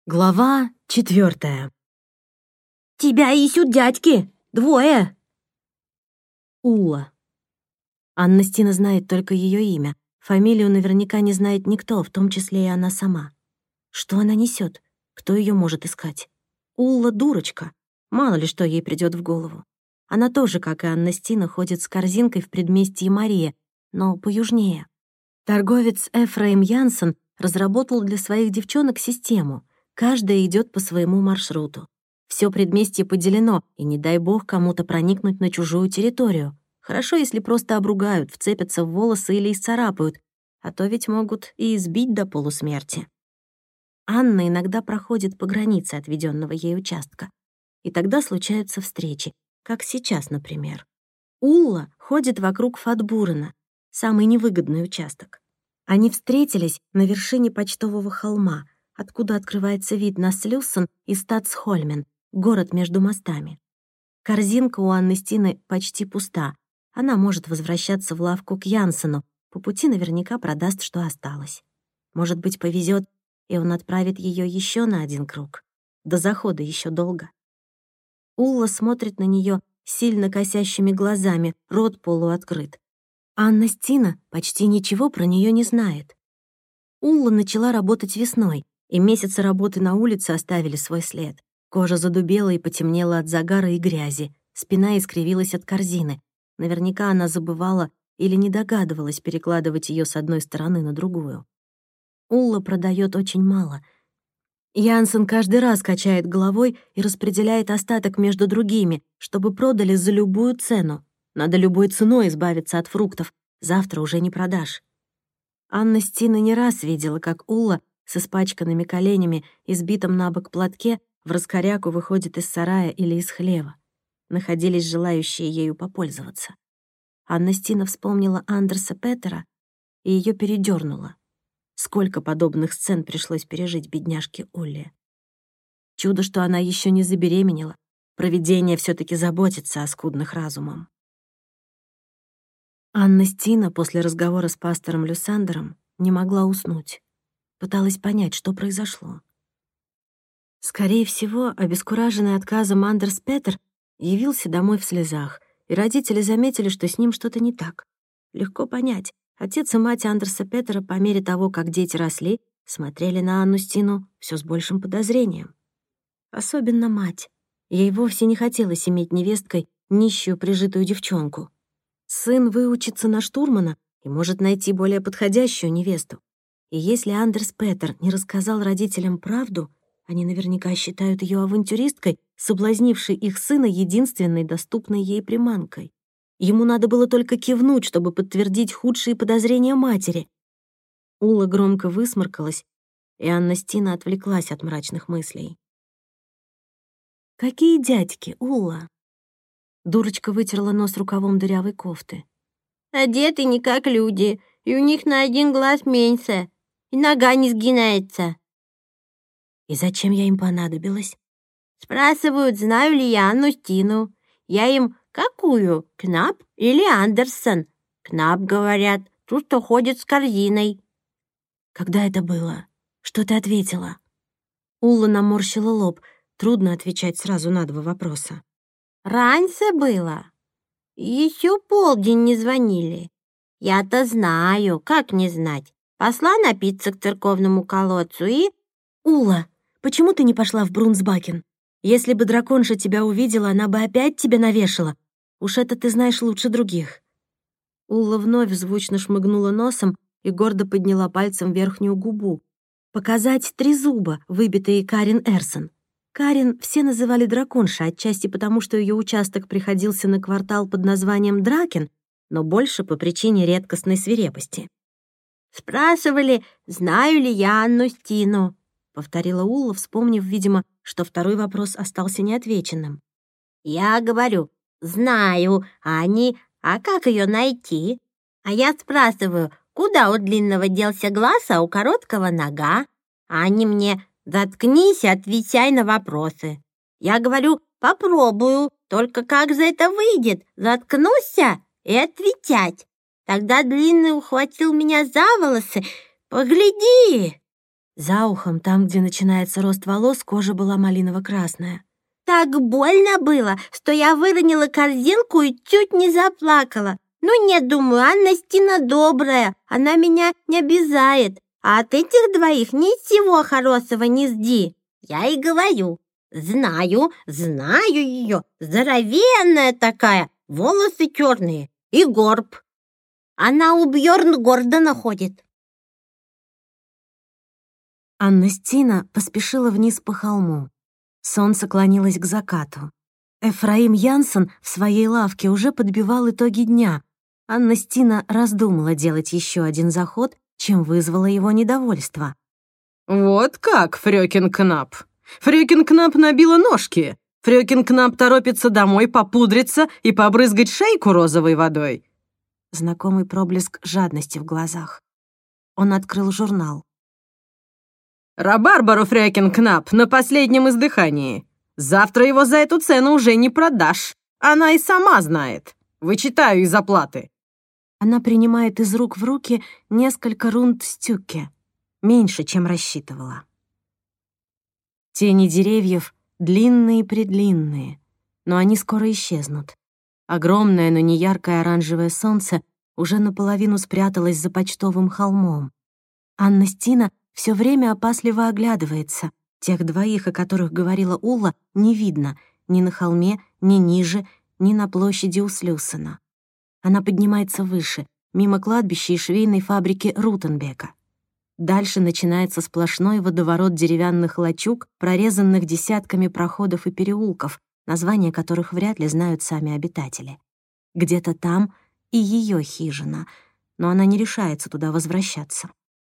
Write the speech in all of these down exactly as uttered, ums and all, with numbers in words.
Глава четвертая. «Тебя ищут дядьки! Двое!» Улла. Анна Стина знает только ее имя. Фамилию наверняка не знает никто, в том числе и она сама. Что она несет? Кто ее может искать? Улла — дурочка. Мало ли что ей придет в голову. Она тоже, как и Анна Стина, ходит с корзинкой в предместье Мария, но поюжнее. Торговец Эфраим Янсен разработал для своих девчонок систему. Каждая идет по своему маршруту. Все предместье поделено, и не дай бог кому-то проникнуть на чужую территорию. Хорошо, если просто обругают, вцепятся в волосы или исцарапают, а то ведь могут и избить до полусмерти. Анна иногда проходит по границе отведенного ей участка. И тогда случаются встречи, как сейчас, например. Улла ходит вокруг Фатбурена, самый невыгодный участок. Они встретились на вершине почтового холма, откуда открывается вид на Слюссен и Статсхольмен, город между мостами. Корзинка у Анны Стины почти пуста. Она может возвращаться в лавку к Янсену. По пути наверняка продаст, что осталось. Может быть, повезет, и он отправит ее еще на один круг. До захода еще долго. Улла смотрит на нее сильно косящими глазами, рот полуоткрыт. Анна Стина почти ничего про нее не знает. Улла начала работать весной, и месяцы работы на улице оставили свой след. Кожа задубела и потемнела от загара и грязи, спина искривилась от корзины. Наверняка она забывала или не догадывалась перекладывать ее с одной стороны на другую. Улла продает очень мало. Янсен каждый раз качает головой и распределяет остаток между другими, чтобы продали за любую цену. Надо любой ценой избавиться от фруктов, завтра уже не продашь. Анна Стина не раз видела, как Улла с испачканными коленями и сбитым на бок платке в раскоряку выходит из сарая или из хлева. Находились желающие ею попользоваться. Анна Стина вспомнила Андерса Петера, и ее передернуло. Сколько подобных сцен пришлось пережить бедняжке Улле. Чудо, что она еще не забеременела. Провидение все таки заботится о скудных разумом. Анна Стина после разговора с пастором Люсандером не могла уснуть. Пыталась понять, что произошло. Скорее всего, обескураженный отказом Андерс Петер явился домой в слезах, и родители заметили, что с ним что-то не так. Легко понять. Отец и мать Андерса Петера по мере того, как дети росли, смотрели на Анну Стину все с большим подозрением. Особенно мать. Ей вовсе не хотелось иметь невесткой нищую прижитую девчонку. Сын выучится на штурмана и может найти более подходящую невесту. И если Андерс Петер не рассказал родителям правду, они наверняка считают ее авантюристкой, соблазнившей их сына единственной доступной ей приманкой. Ему надо было только кивнуть, чтобы подтвердить худшие подозрения матери. Улла громко высморкалась, и Анна Стина отвлеклась от мрачных мыслей. «Какие дядьки, Улла?» Дурочка вытерла нос рукавом дырявой кофты. «Одеты не как люди, и у них на один глаз меньше, и нога не сгинается». «И зачем я им понадобилась?» Спрашивают, знаю ли я Анну Стину. Я им: какую, Кнап или Андерсон? Кнап, говорят, ту, что ходит с корзиной. «Когда это было? Что ты ответила?» Улла наморщила лоб. Трудно отвечать сразу на два вопроса. Раньше было. Еще полдень не звонили. Я-то знаю, как не знать. Пошла напиться к церковному колодцу и... «Улла, почему ты не пошла в Брунсбакен? Если бы драконша тебя увидела, она бы опять тебя навешала. Уж это ты знаешь лучше других». Улла вновь звучно шмыгнула носом и гордо подняла пальцем верхнюю губу. Показать три зуба, выбитые Карин Эрсон. Карин все называли драконша, отчасти потому, что ее участок приходился на квартал под названием Дракен, но больше по причине редкостной свирепости. «Спрашивали, знаю ли я Анну Стину», — повторила Улла, вспомнив, видимо, что второй вопрос остался неотвеченным. «Я говорю, знаю, а они, а как ее найти? А я спрашиваю, куда у длинного делся глаз, а у короткого нога? А они мне: заткнись и отвечай на вопросы. Я говорю, попробую, только как же это выйдет? Заткнуся и отвечать. Тогда длинный ухватил меня за волосы. Погляди! За ухом, там, где начинается рост волос, кожа была малиново-красная. Так больно было, что я выронила корзинку и чуть не заплакала. Ну нет, думаю, Анна Стина добрая, она меня не обижает. А от этих двоих ничего хорошего не жди. Я и говорю, знаю, знаю ее, здоровенная такая, волосы черные и горб. Она у Бьорн Гордона ходит. Анна Стина поспешила вниз по холму. Солнце клонилось к закату. Эфраим Янсен в своей лавке уже подбивал итоги дня. Анна Стина раздумала делать еще один заход, чем вызвало его недовольство. «Вот как, Фрёкин Кнап! Фрёкин Кнап набила ножки! Фрёкин Кнап торопится домой попудриться и побрызгать шейку розовой водой!» Знакомый проблеск жадности в глазах. Он открыл журнал. «Рабарбару, Фрёкин Кнап, на последнем издыхании. Завтра его за эту цену уже не продашь. Она и сама знает. Вычитаю из оплаты». Она принимает из рук в руки несколько рунд стюкке. Меньше, чем рассчитывала. Тени деревьев длинные-предлинные, но они скоро исчезнут. Огромное, но не яркое оранжевое солнце уже наполовину спряталось за почтовым холмом. Анна Стина все время опасливо оглядывается. Тех двоих, о которых говорила Улла, не видно ни на холме, ни ниже, ни на площади у Слюссена. Она поднимается выше, мимо кладбища и швейной фабрики Рутенбека. Дальше начинается сплошной водоворот деревянных лачуг, прорезанных десятками проходов и переулков, названия которых вряд ли знают сами обитатели. Где-то там и ее хижина, но она не решается туда возвращаться.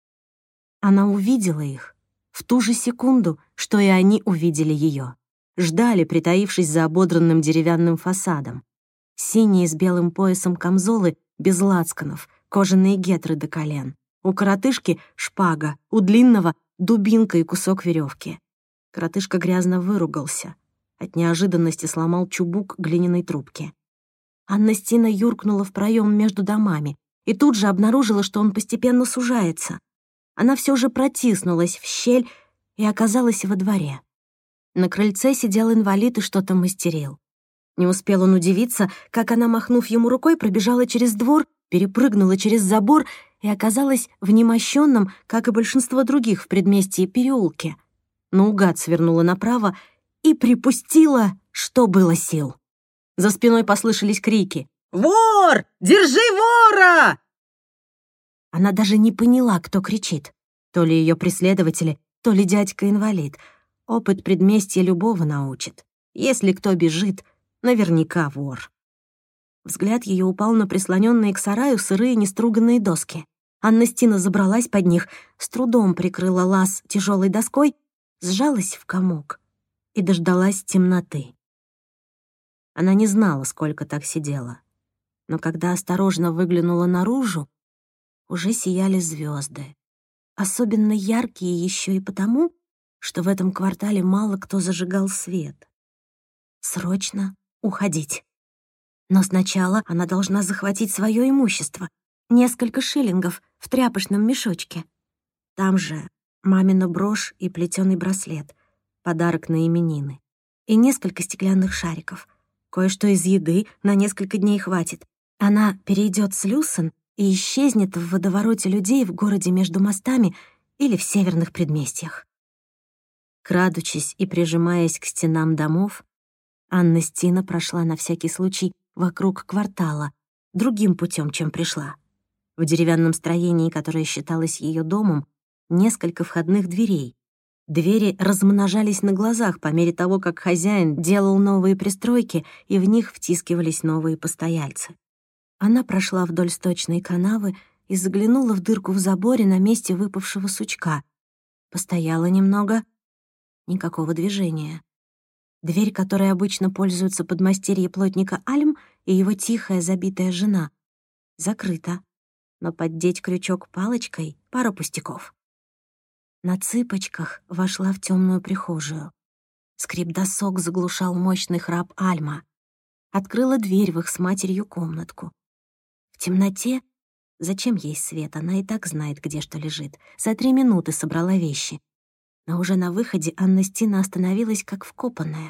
Она увидела их в ту же секунду, что и они увидели ее. Ждали, притаившись за ободранным деревянным фасадом. Синие с белым поясом камзолы без лацканов, кожаные гетры до колен. У коротышки — шпага, у длинного — дубинка и кусок веревки. Коротышка грязно выругался. От неожиданности сломал чубук глиняной трубки. Анна Стина юркнула в проем между домами и тут же обнаружила, что он постепенно сужается. Она все же протиснулась в щель и оказалась во дворе. На крыльце сидел инвалид и что-то мастерил. Не успел он удивиться, как она, махнув ему рукой, пробежала через двор, перепрыгнула через забор и оказалась в немощенном, как и большинство других в предместье, переулке. Наугад свернула направо и припустила, что было сил. За спиной послышались крики. «Вор! Держи вора!» Она даже не поняла, кто кричит. То ли ее преследователи, то ли дядька-инвалид. Опыт предместья любого научит. Если кто бежит, наверняка вор. Взгляд ее упал на прислоненные к сараю сырые неструганные доски. Анна Стина забралась под них, с трудом прикрыла лаз тяжелой доской, сжалась в комок и дождалась темноты. Она не знала, сколько так сидела, но когда осторожно выглянула наружу, уже сияли звезды. Особенно яркие еще и потому, что в этом квартале мало кто зажигал свет. Срочно уходить. Но сначала она должна захватить свое имущество. Несколько шиллингов в тряпочном мешочке. Там же мамина брошь и плетеный браслет, подарок на именины. И несколько стеклянных шариков. Кое-что из еды на несколько дней хватит. Она перейдет с Люсен и исчезнет в водовороте людей в городе между мостами или в северных предместьях. Крадучись и прижимаясь к стенам домов, Анна Стина прошла на всякий случай вокруг квартала, другим путем, чем пришла. В деревянном строении, которое считалось ее домом, несколько входных дверей. Двери размножались на глазах по мере того, как хозяин делал новые пристройки, и в них втискивались новые постояльцы. Она прошла вдоль сточной канавы и заглянула в дырку в заборе на месте выпавшего сучка. Постояла немного. Никакого движения. Дверь, которой обычно пользуются подмастерье плотника Альм и его тихая забитая жена, закрыта. Но поддеть крючок палочкой — пара пустяков. На цыпочках вошла в темную прихожую. Скрип досок заглушал мощный храп Альма. Открыла дверь в их с матерью комнатку. В темноте Зачем ей свет? Она и так знает, где что лежит. За три минуты собрала вещи. Но уже на выходе Анна Стина остановилась, как вкопанная.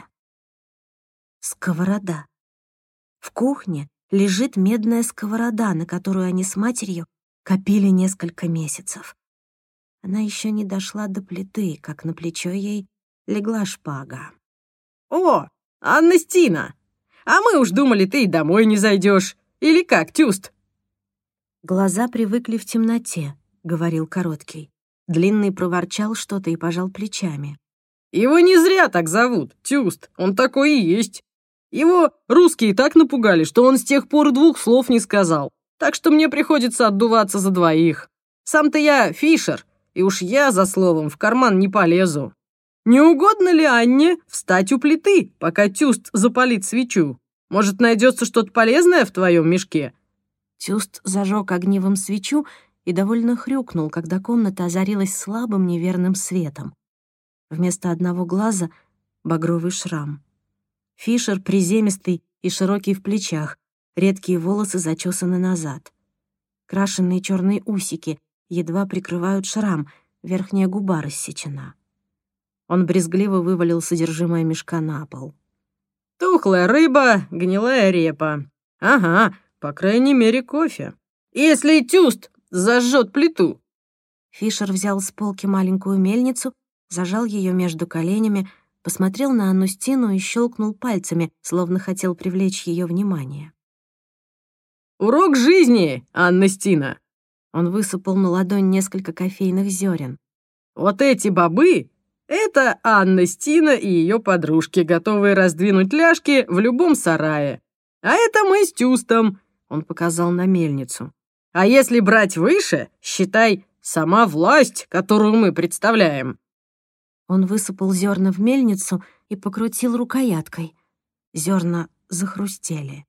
Сковорода. В кухне лежит медная сковорода, на которую они с матерью копили несколько месяцев. Она еще не дошла до плиты, как на плечо ей легла шпага. «О, Анна Стина! А мы уж думали, ты и домой не зайдешь. Или как, Тюст?» «Глаза привыкли в темноте», — говорил Короткий. Длинный проворчал что-то и пожал плечами. «Его не зря так зовут, Тюст, он такой и есть. Его русские так напугали, что он с тех пор двух слов не сказал. Так что мне приходится отдуваться за двоих. Сам-то я Фишер, и уж я за словом в карман не полезу. Не угодно ли Анне встать у плиты, пока Тюст запалит свечу? Может, найдется что-то полезное в твоем мешке?» Тюст зажег огнивом свечу и довольно хрюкнул, когда комната озарилась слабым неверным светом. Вместо одного глаза — багровый шрам. Фишер приземистый и широкий в плечах, редкие волосы зачесаны назад. Крашенные черные усики едва прикрывают шрам, верхняя губа рассечена. Он брезгливо вывалил содержимое мешка на пол. «Тухлая рыба, гнилая репа. Ага, по крайней мере, кофе. Если Тюст зажжет плиту». Фишер взял с полки маленькую мельницу, зажал ее между коленями, посмотрел на Анну Стину и щелкнул пальцами, словно хотел привлечь ее внимание. «Урок жизни, Анна Стина!» Он высыпал на ладонь несколько кофейных зерен. «Вот эти бобы — это Анна Стина и ее подружки, готовые раздвинуть ляжки в любом сарае. А это мы с Тюстом», — он показал на мельницу. «А если брать выше, считай, сама власть, которую мы представляем». Он высыпал зерна в мельницу и покрутил рукояткой. Зерна захрустели.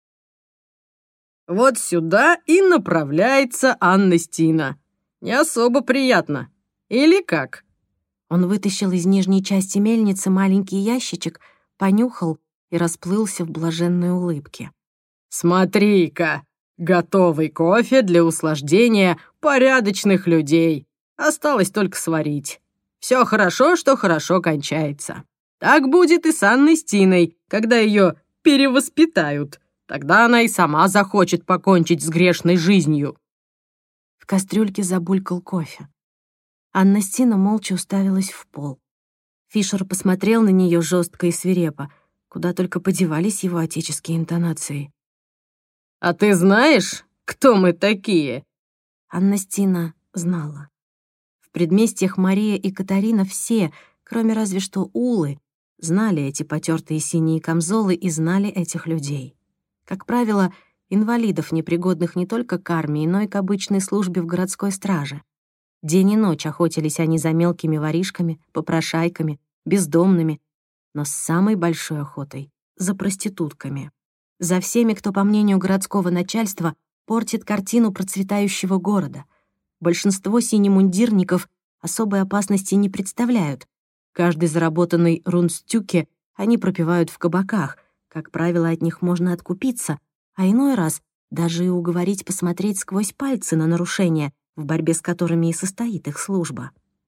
«Вот сюда и направляется Анна Стина. Не особо приятно. Или как?» Он вытащил из нижней части мельницы маленький ящичек, понюхал и расплылся в блаженной улыбке. «Смотри-ка, готовый кофе для услаждения порядочных людей. Осталось только сварить. Все хорошо, что хорошо кончается. Так будет и с Анной Стиной, когда ее перевоспитают. Тогда она и сама захочет покончить с грешной жизнью». В кастрюльке забулькал кофе. Анна Стина молча уставилась в пол. Фишер посмотрел на нее жестко и свирепо, куда только подевались его отеческие интонации. «А ты знаешь, кто мы такие?» Анна Стина знала. В предместьях Мария и Катарина все, кроме разве что Улы, знали эти потертые синие камзолы и знали этих людей. Как правило, инвалидов, непригодных не только к армии, но и к обычной службе в городской страже. День и ночь охотились они за мелкими воришками, попрошайками, бездомными, но с самой большой охотой — за проститутками. За всеми, кто, по мнению городского начальства, портит картину процветающего города. Большинство синемундирников особой опасности не представляют. Каждый заработанный рунстюке они пропивают в кабаках. Как правило, от них можно откупиться, а иной раз даже и уговорить посмотреть сквозь пальцы на нарушения, в борьбе с которыми и состоит их служба.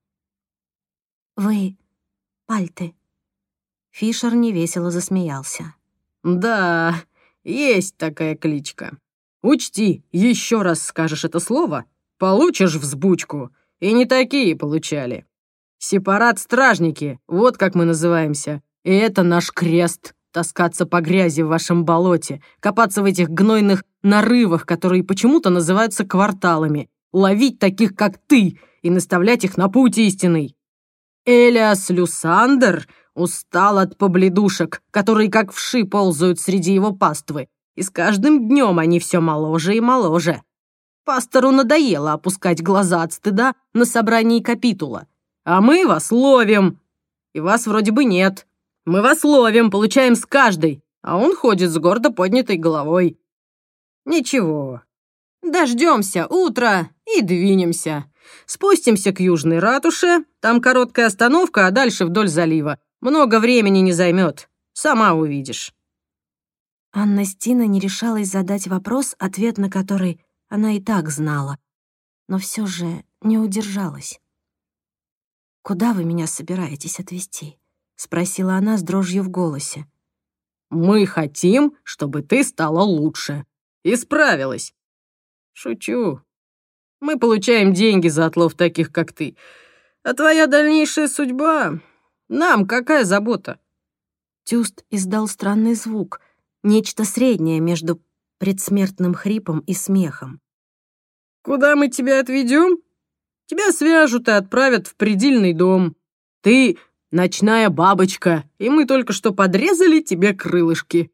«Вы пальты?» Фишер невесело засмеялся. «Да, есть такая кличка. Учти, еще раз скажешь это слово, получишь взбучку. И не такие получали. Сепарат-стражники, вот как мы называемся. И это наш крест. Таскаться по грязи в вашем болоте, копаться в этих гнойных нарывах, которые почему-то называются кварталами, ловить таких, как ты, и наставлять их на путь истинный. Элиас Люсандер устал от побледушек, которые как вши ползают среди его паствы, и с каждым днем они все моложе и моложе. Пастору надоело опускать глаза от стыда на собрании капитула. А мы вас ловим, и вас вроде бы нет. Мы вас ловим, получаем с каждой, а он ходит с гордо поднятой головой. Ничего, дождемся утра и двинемся. Спустимся к южной ратуше, там короткая остановка, а дальше вдоль залива. Много времени не займет, сама увидишь». Анна Стина не решалась задать вопрос, ответ на который она и так знала, но все же не удержалась. «Куда вы меня собираетесь отвезти?» — спросила она с дрожью в голосе. «Мы хотим, чтобы ты стала лучше. Исправилась». «Шучу. Мы получаем деньги за отлов таких, как ты. А твоя дальнейшая судьба... Нам какая забота?» Тюст издал странный звук, нечто среднее между предсмертным хрипом и смехом. «Куда мы тебя отведем? Тебя свяжут и отправят в предельный дом. Ты ночная бабочка, и мы только что подрезали тебе крылышки.